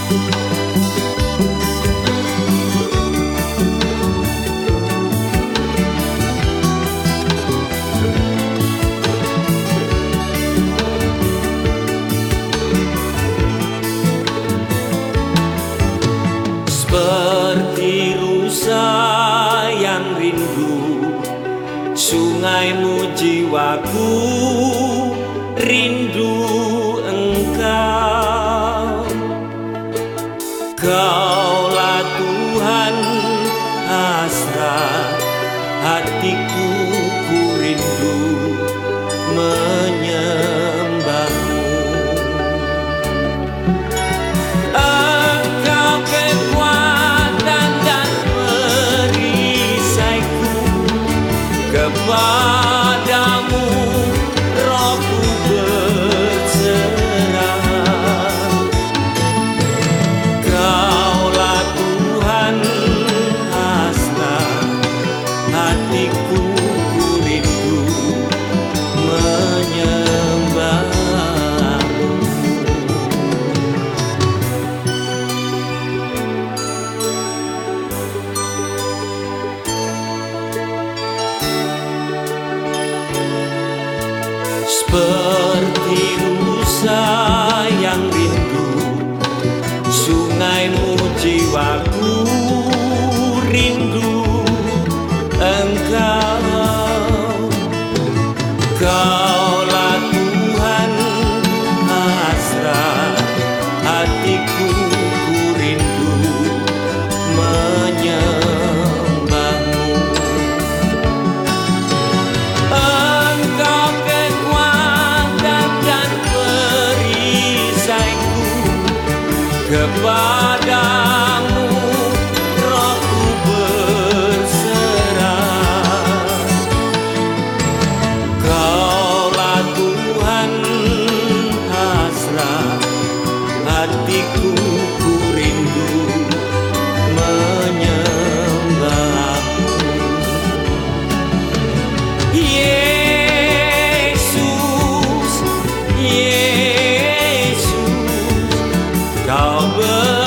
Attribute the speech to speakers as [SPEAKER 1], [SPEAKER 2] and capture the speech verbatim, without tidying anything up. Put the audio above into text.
[SPEAKER 1] Seperti rusa yang rindu sungaimu, jiwaku rindu Engkau. Kaulah Tuhan hasrat hatiku, ku rindu menyembahmu. Engkau kekuatan dan perisaiku, kepadamu rohku berserah. Kaulah Tuhan hasrat hatiku, ku rindu menyembahmu. Seperti rusa yang rindu sungaimu, jiwaku rindu Engkau. Kaulah Tuhan hasrat hatiku, ku rindu menyembahmu. Engkau kekuatan dan perisaiku, kepadamu rohku berserah. Kaulah Tuhan hasrat hatiku, ku rindu menyembahmu. Yesus, Yesus, Kau ber